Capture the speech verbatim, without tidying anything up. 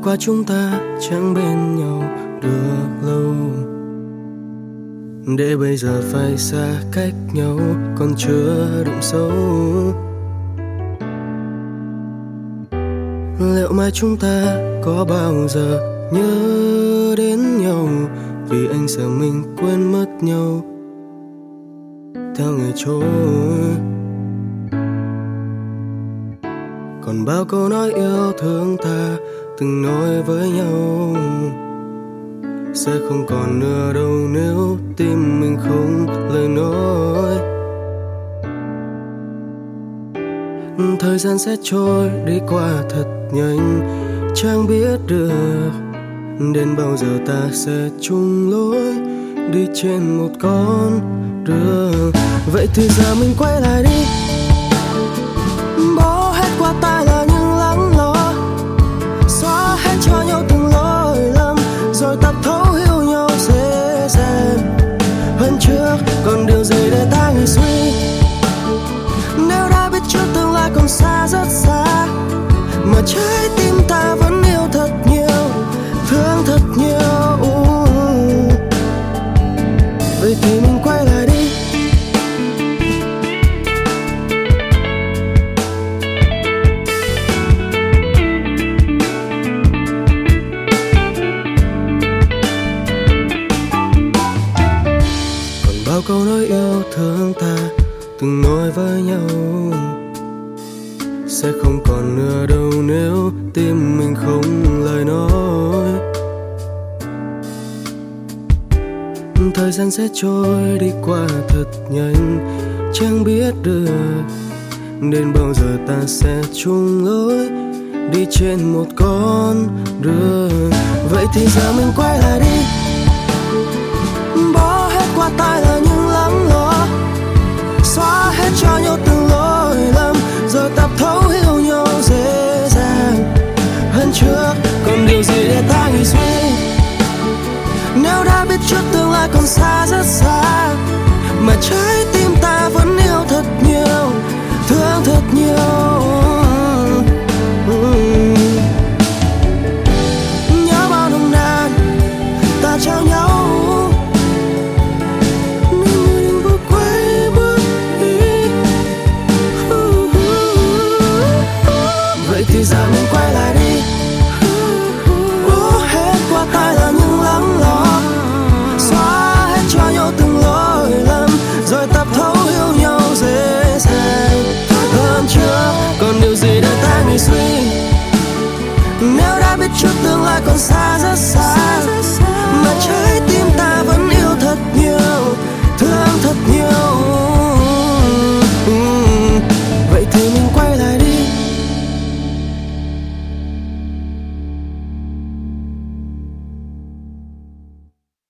qua chúng ta chẳng bên nhau được lâu, để bây giờ phải xa cách nhau còn chưa đụng sâu. Liệu mai chúng ta có bao giờ nhớ đến nhau, vì anh sợ mình quên mất nhau theo ngày trôi. Còn bao câu nói yêu thương ta từng nói với nhau sẽ không còn nữa đâu nếu tim mình không lời nói. Thời gian sẽ trôi đi qua thật nhanh, chẳng biết được đến bao giờ ta sẽ chung lối đi trên một con đường. Vậy thì giờ mình quay lại đi, bỏ hết qua tai là những lắng lo, xóa hết cho nhau từng lỗi lầm, rồi tập thấu hiểu nhau dễ dàng hơn trước. Còn điều gì để ta nghĩ suy, nếu đã biết trước tương lai còn xa rất xa, mà trái tim ta vẫn yêu thật nhiều, thương thật nhiều. Vậy thì mình quay lại đi, còn bao câu nói yêu thương ta từng nói với nhau sẽ không còn nữa đâu nếu tim mình không lời nói. Thời gian sẽ trôi đi qua thật nhanh, chẳng biết được đến bao giờ ta sẽ chung lối đi trên một con đường. Vậy thì giờ mình quay lại đi, bỏ hết qua tai là những lắng lo, xóa hết cho nhau từng lỗi lầm, rồi tập thấu hiểu nhau dễ dàng hơn trước. Còn điều gì để ta nghĩ suy, nếu đã biết trước tương lai còn xa rất xa, mà trái tim ta vẫn yêu thật nhiều, thương thật nhiều. Nhớ bao năm nàn ta trao nhau, nên bước quay bước đi. Vậy thì giờ mình quay lại đi, bỏ hết qua tai là những lắng lo, xóa hết cho nhau từng lỗi lầm, rồi tập thấu hiểu nhau dễ dàng hơn trước. Còn điều gì để ta nghĩ suy, nếu đã biết trước tương lai còn xa